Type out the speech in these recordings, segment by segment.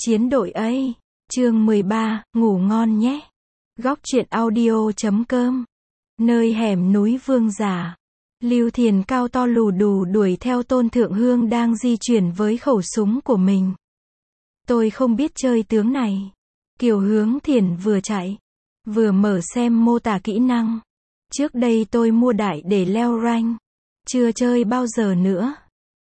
Chiến đội A, chương 13, ngủ ngon nhé. Góc truyện audio.com. Nơi hẻm núi Vương Giả. Lưu Thiền cao to lù đù đuổi theo Tôn Thượng Hương đang di chuyển với khẩu súng của mình. Tôi không biết chơi tướng này. Kiều Hướng Thiền vừa chạy, vừa mở xem mô tả kỹ năng. Trước đây tôi mua đại để leo rank. Chưa chơi bao giờ nữa.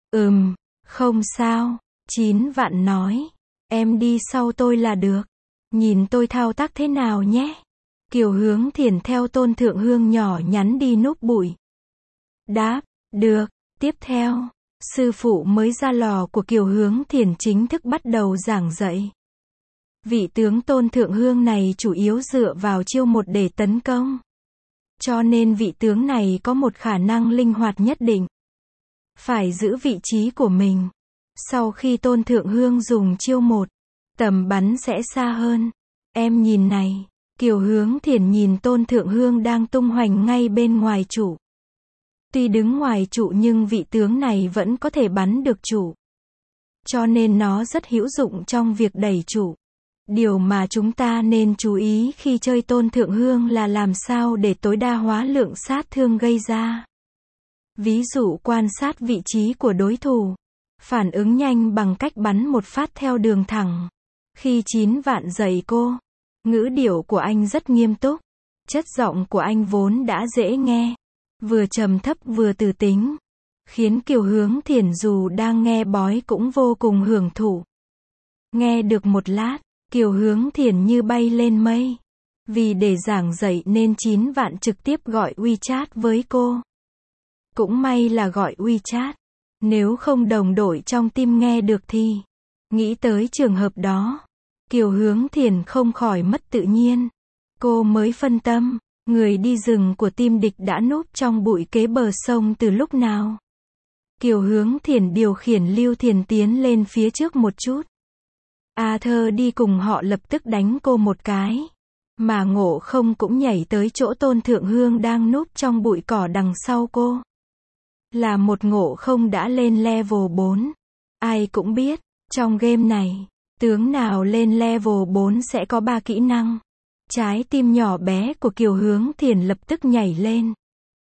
Không sao. 9 vạn nói. Em đi sau tôi là được. Nhìn tôi thao tác thế nào nhé. Kiều Hướng Thiền theo Tôn Thượng Hương nhỏ nhắn đi núp bụi. Đáp, được. Tiếp theo, sư phụ mới ra lò của Kiều Hướng Thiền chính thức bắt đầu giảng dạy. Vị tướng Tôn Thượng Hương này chủ yếu dựa vào chiêu một để tấn công. Cho nên vị tướng này có một khả năng linh hoạt nhất định. Phải giữ vị trí của mình. Sau khi Tôn Thượng Hương dùng chiêu một, tầm bắn sẽ xa hơn. Em nhìn này. Kiều Hướng Thiền nhìn Tôn Thượng Hương đang tung hoành ngay bên ngoài trụ. Tuy đứng ngoài trụ nhưng vị tướng này vẫn có thể bắn được trụ. Cho nên nó rất hữu dụng trong việc đẩy trụ. Điều mà chúng ta nên chú ý khi chơi Tôn Thượng Hương là làm sao để tối đa hóa lượng sát thương gây ra. Ví dụ quan sát vị trí của đối thủ. Phản ứng nhanh bằng cách bắn một phát theo đường thẳng. Khi 9 vạn dạy cô, ngữ điệu của anh rất nghiêm túc. Chất giọng của anh vốn đã dễ nghe. Vừa trầm thấp vừa từ tính. Khiến Kiều Hướng Thiền dù đang nghe bói cũng vô cùng hưởng thụ. Nghe được một lát, Kiều Hướng Thiền như bay lên mây. Vì để giảng dạy nên 9 vạn trực tiếp gọi WeChat với cô. Cũng may là gọi WeChat. Nếu không đồng đội trong team nghe được thì. Nghĩ tới trường hợp đó, Kiều Hướng Thiền không khỏi mất tự nhiên. Cô mới phân tâm, người đi rừng của team địch đã núp trong bụi kế bờ sông từ lúc nào. Kiều Hướng Thiền điều khiển Lưu Thiền tiến lên phía trước một chút. Arthur đi cùng họ lập tức đánh cô một cái. Mà Ngộ Không cũng nhảy tới chỗ Tôn Thượng Hương đang núp trong bụi cỏ đằng sau cô. Là một Ngộ Không đã lên level 4. Ai cũng biết, trong game này, tướng nào lên level 4 sẽ có 3 kỹ năng. Trái tim nhỏ bé của Kiều Hướng Thiền lập tức nhảy lên.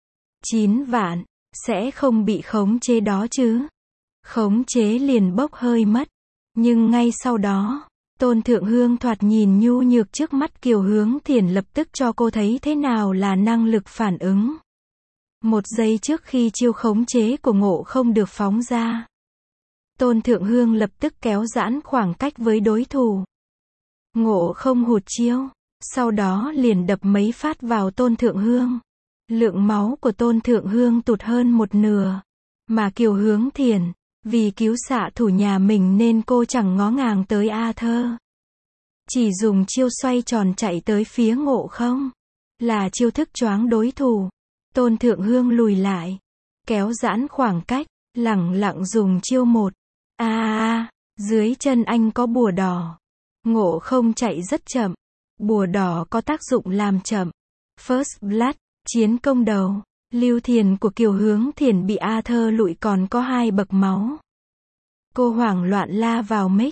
9 vạn, sẽ không bị khống chế đó chứ. Khống chế liền bốc hơi mất. Nhưng ngay sau đó, Tôn Thượng Hương thoạt nhìn nhu nhược trước mắt Kiều Hướng Thiền lập tức cho cô thấy thế nào là năng lực phản ứng. Một giây trước khi chiêu khống chế của Ngộ Không được phóng ra, Tôn Thượng Hương lập tức kéo giãn khoảng cách với đối thủ. Ngộ Không hụt chiêu, sau đó liền đập mấy phát vào Tôn Thượng Hương. Lượng máu của Tôn Thượng Hương tụt hơn một nửa. Mà Kiều Hướng Thiền, vì cứu xạ thủ nhà mình nên cô chẳng ngó ngàng tới Arthur. Chỉ dùng chiêu xoay tròn chạy tới phía Ngộ Không. Là chiêu thức choáng đối thủ. Tôn Thượng Hương lùi lại, kéo giãn khoảng cách, lẳng lặng dùng chiêu một. Dưới chân anh có bùa đỏ. Ngộ Không chạy rất chậm. Bùa đỏ có tác dụng làm chậm. First Blood, chiến công đầu. Lưu Thiền của Kiều Hướng Thiền bị Arthur lụi còn có 2 bậc máu. Cô hoảng loạn la vào mic.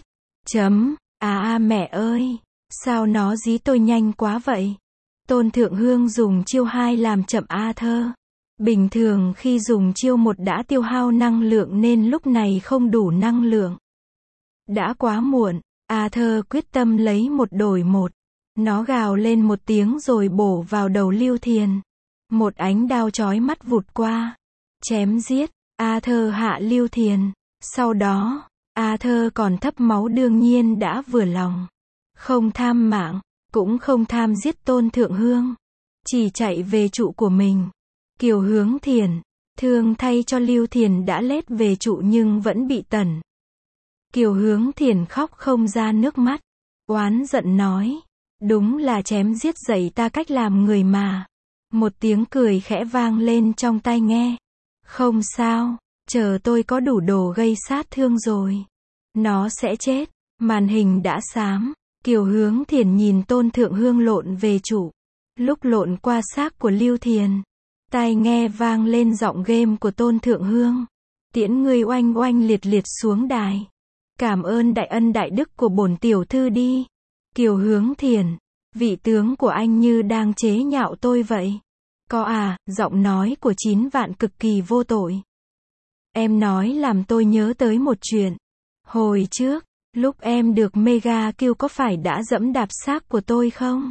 Mẹ ơi, sao nó dí tôi nhanh quá vậy? Tôn Thượng Hương dùng chiêu 2 làm chậm Arthur. Bình thường khi dùng chiêu 1 đã tiêu hao năng lượng nên lúc này không đủ năng lượng. Đã quá muộn, Arthur quyết tâm lấy một đổi một. Nó gào lên một tiếng rồi bổ vào đầu Lưu Thiền. Một ánh đao chói mắt vụt qua. Chém giết, Arthur hạ Lưu Thiền. Sau đó, Arthur còn thấp máu đương nhiên đã vừa lòng. Không tham mạng, cũng không tham giết Tôn Thượng Hương. Chỉ chạy về trụ của mình. Kiều Hướng Thiền, thương thay cho Lưu Thiền đã lết về trụ nhưng vẫn bị tẩn. Kiều Hướng Thiền khóc không ra nước mắt. Oán giận nói. Đúng là chém giết dạy ta cách làm người mà. Một tiếng cười khẽ vang lên trong tai nghe. Không sao, chờ tôi có đủ đồ gây sát thương rồi. Nó sẽ chết. Màn hình đã xám. Kiều Hướng Thiền nhìn Tôn Thượng Hương lộn về trụ. Lúc lộn qua xác của Lưu Thiền, tai nghe vang lên giọng game của Tôn Thượng Hương. Tiễn ngươi oanh oanh liệt liệt xuống đài. Cảm ơn đại ân đại đức của bổn tiểu thư đi. Kiều Hướng Thiền, vị tướng của anh như đang chế nhạo tôi vậy. Có à, giọng nói của 9 vạn cực kỳ vô tội. Em nói làm tôi nhớ tới một chuyện. Hồi trước, lúc em được Mega Kill có phải đã dẫm đạp xác của tôi không?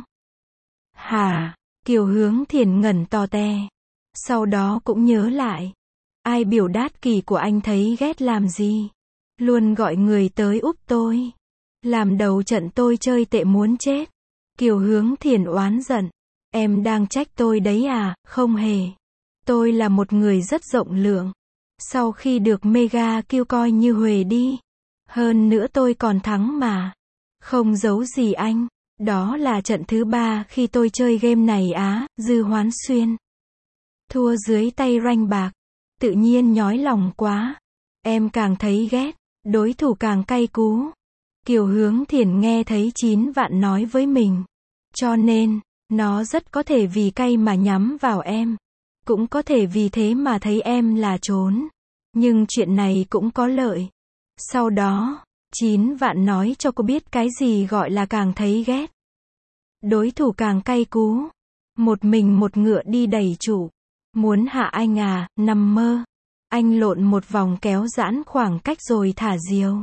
Hả? Kiều Hướng Thiền ngẩn to te. Sau đó cũng nhớ lại. Ai biểu đát kỳ của anh thấy ghét làm gì? Luôn gọi người tới úp tôi. Làm đầu trận tôi chơi tệ muốn chết. Kiều Hướng Thiền oán giận. Em đang trách tôi đấy à? Không hề. Tôi là một người rất rộng lượng. Sau khi được Mega Kill coi như huề đi. Hơn nữa tôi còn thắng mà. Không giấu gì anh. Đó là trận thứ 3 khi tôi chơi game này á, Dư Hoán Xuyên. Thua dưới tay ranh bạc. Tự nhiên nhói lòng quá. Em càng thấy ghét. Đối thủ càng cay cú. Kiều Hướng Thiền nghe thấy 9 vạn nói với mình. Cho nên, nó rất có thể vì cay mà nhắm vào em. Cũng có thể vì thế mà thấy em là trốn. Nhưng chuyện này cũng có lợi. Sau đó, 9 vạn nói cho cô biết cái gì gọi là càng thấy ghét. Đối thủ càng cay cú. Một mình một ngựa đi đẩy chủ. Muốn hạ anh à, nằm mơ. Anh lộn một vòng kéo giãn khoảng cách rồi thả diều.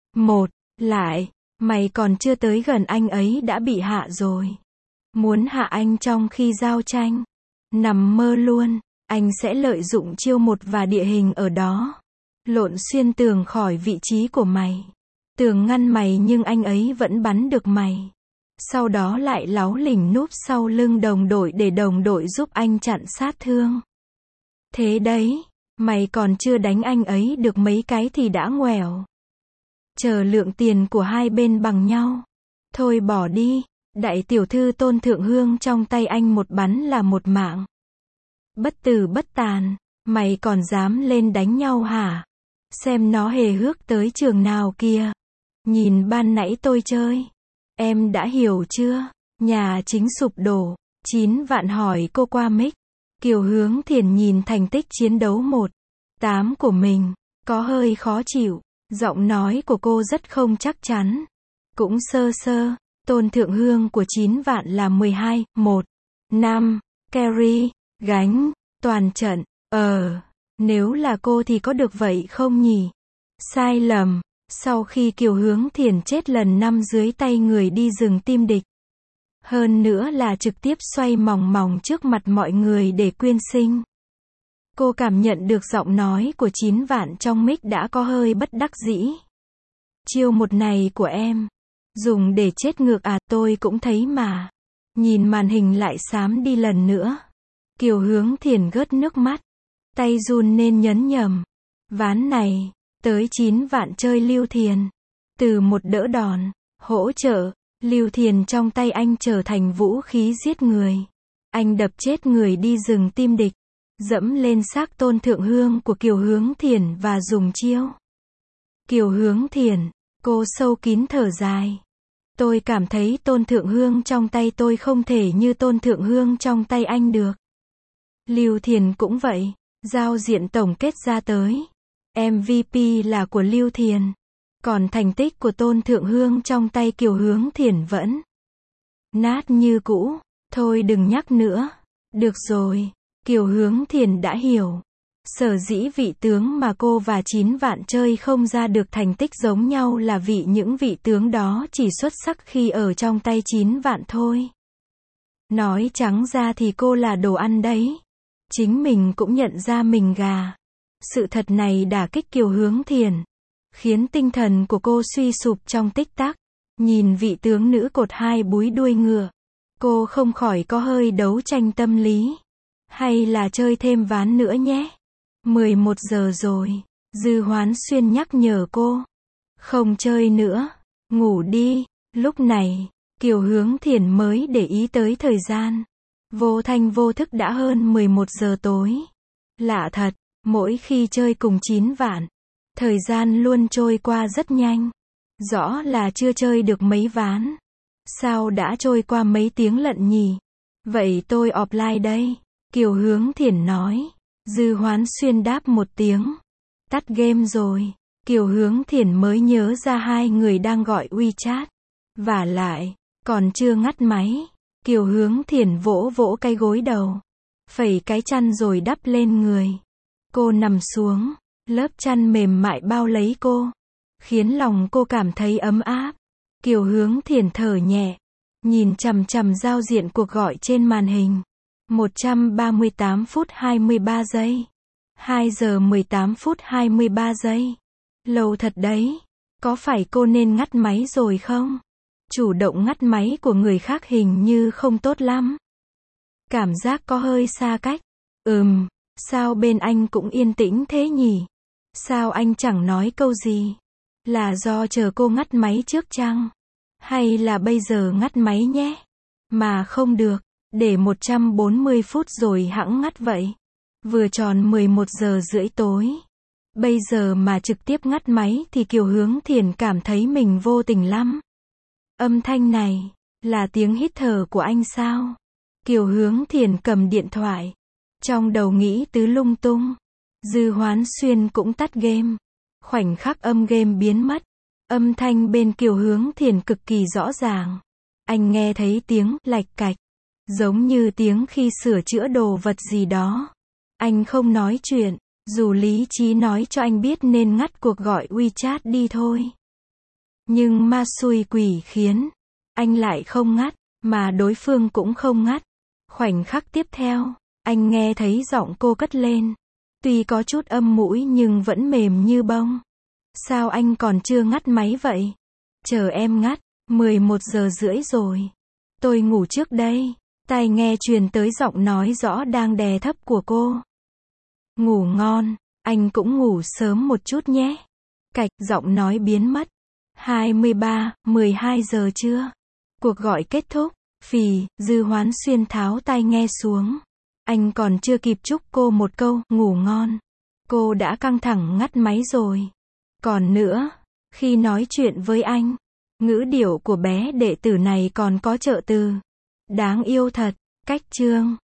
Lại, mày còn chưa tới gần anh ấy đã bị hạ rồi. Muốn hạ anh trong khi giao tranh. Nằm mơ luôn, anh sẽ lợi dụng chiêu 1 và địa hình ở đó. Lộn xuyên tường khỏi vị trí của mày. Tường ngăn mày nhưng anh ấy vẫn bắn được mày. Sau đó lại láu lỉnh núp sau lưng đồng đội để đồng đội giúp anh chặn sát thương. Thế đấy, mày còn chưa đánh anh ấy được mấy cái thì đã ngoẻo. Chờ lượng tiền của hai bên bằng nhau. Thôi bỏ đi, đại tiểu thư Tôn Thượng Hương trong tay anh một bắn là một mạng. Bất tử bất tàn, mày còn dám lên đánh nhau hả? Xem nó hề hước tới trường nào kia. Nhìn ban nãy tôi chơi. Em đã hiểu chưa? Nhà chính sụp đổ. 9 vạn hỏi cô qua mic. Kiều Hướng Thiền nhìn thành tích chiến đấu 1-8 của mình. Có hơi khó chịu. Giọng nói của cô rất không chắc chắn. Cũng sơ sơ. Tôn Thượng Hương của 9 vạn là 12-1-5. Carry. Gánh. Toàn trận. Nếu là cô thì có được vậy không nhỉ? Sai lầm. Sau khi Kiều Hướng Thiền chết lần 5 dưới tay người đi rừng tim địch. Hơn nữa là trực tiếp xoay mòng mòng trước mặt mọi người để quyên sinh. Cô cảm nhận được giọng nói của 9 vạn trong mic đã có hơi bất đắc dĩ. Chiêu 1 này của em. Dùng để chết ngược à, tôi cũng thấy mà. Nhìn màn hình lại xám đi lần nữa. Kiều Hướng Thiền gớt nước mắt. Tay run nên nhấn nhầm. Ván này, tới 9 vạn chơi Lưu Thiền. Từ một đỡ đòn, hỗ trợ, Lưu Thiền trong tay anh trở thành vũ khí giết người. Anh đập chết người đi rừng tim địch. Dẫm lên xác Tôn Thượng Hương của Kiều Hướng Thiền và dùng chiêu. Kiều Hướng Thiền, cô sâu kín thở dài. Tôi cảm thấy Tôn Thượng Hương trong tay tôi không thể như Tôn Thượng Hương trong tay anh được. Lưu Thiền cũng vậy. Giao diện tổng kết ra tới. MVP là của Lưu Thiền. Còn thành tích của Tôn Thượng Hương trong tay Kiều Hướng Thiền vẫn nát như cũ. Thôi đừng nhắc nữa. Được rồi. Kiều Hướng Thiền đã hiểu. Sở dĩ vị tướng mà cô và 9 vạn chơi không ra được thành tích giống nhau là vì những vị tướng đó chỉ xuất sắc khi ở trong tay 9 vạn thôi. Nói trắng ra thì cô là đồ ăn đấy. Chính mình cũng nhận ra mình gà. Sự thật này đả kích Kiều Hướng Thiền. Khiến tinh thần của cô suy sụp trong tích tắc. Nhìn vị tướng nữ cột 2 búi đuôi ngựa. Cô không khỏi có hơi đấu tranh tâm lý. Hay là chơi thêm ván nữa nhé. 11 giờ rồi. Dư Hoán Xuyên nhắc nhở cô. Không chơi nữa. Ngủ đi. Lúc này, Kiều Hướng Thiền mới để ý tới thời gian. Vô thanh vô thức đã hơn 11 giờ tối. Lạ thật, mỗi khi chơi cùng 9 vạn, thời gian luôn trôi qua rất nhanh. Rõ là chưa chơi được mấy ván. Sao đã trôi qua mấy tiếng lận nhỉ? Vậy tôi offline đây. Kiều Hướng Thiền nói. Dư Hoán Xuyên đáp một tiếng. Tắt game rồi. Kiều Hướng Thiển mới nhớ ra hai người đang gọi WeChat. Vả lại, còn chưa ngắt máy. Kiều Hướng Thiển vỗ vỗ cái gối đầu. Phẩy cái chăn rồi đắp lên người. Cô nằm xuống. Lớp chăn mềm mại bao lấy cô. Khiến lòng cô cảm thấy ấm áp. Kiều Hướng Thiển thở nhẹ. Nhìn chằm chằm giao diện cuộc gọi trên màn hình. 138 phút 23 giây. 2 giờ 18 phút 23 giây. Lâu thật đấy. Có phải cô nên ngắt máy rồi không? Chủ động ngắt máy của người khác hình như không tốt lắm. Cảm giác có hơi xa cách. Sao bên anh cũng yên tĩnh thế nhỉ? Sao anh chẳng nói câu gì? Là do chờ cô ngắt máy trước chăng? Hay là bây giờ ngắt máy nhé? Mà không được, để 140 phút rồi hẵng ngắt vậy. Vừa tròn 11 giờ rưỡi tối. Bây giờ mà trực tiếp ngắt máy thì Kiều Hướng Thiển cảm thấy mình vô tình lắm. Âm thanh này, là tiếng hít thở của anh sao? Kiều Hướng Thiển cầm điện thoại. Trong đầu nghĩ tứ lung tung. Dư Hoán Xuyên cũng tắt game. Khoảnh khắc âm game biến mất. Âm thanh bên Kiều Hướng Thiển cực kỳ rõ ràng. Anh nghe thấy tiếng lạch cạch. Giống như tiếng khi sửa chữa đồ vật gì đó. Anh không nói chuyện. Dù lý trí nói cho anh biết nên ngắt cuộc gọi WeChat đi thôi. Nhưng ma xui quỷ khiến. Anh lại không ngắt. Mà đối phương cũng không ngắt. Khoảnh khắc tiếp theo. Anh nghe thấy giọng cô cất lên. Tuy có chút âm mũi nhưng vẫn mềm như bông. Sao anh còn chưa ngắt máy vậy? Chờ em ngắt. 11 giờ rưỡi rồi. Tôi ngủ trước đây. Tai nghe truyền tới giọng nói rõ đang đè thấp của cô. Ngủ ngon. Anh cũng ngủ sớm một chút nhé. Cạch, giọng nói biến mất. 12 giờ trưa. Cuộc gọi kết thúc. Phì, Dư Hoán Xuyên tháo tai nghe xuống. Anh còn chưa kịp chúc cô một câu, ngủ ngon. Cô đã căng thẳng ngắt máy rồi. Còn nữa, khi nói chuyện với anh, ngữ điệu của bé đệ tử này còn có trợ từ. Đáng yêu thật. Cách chương.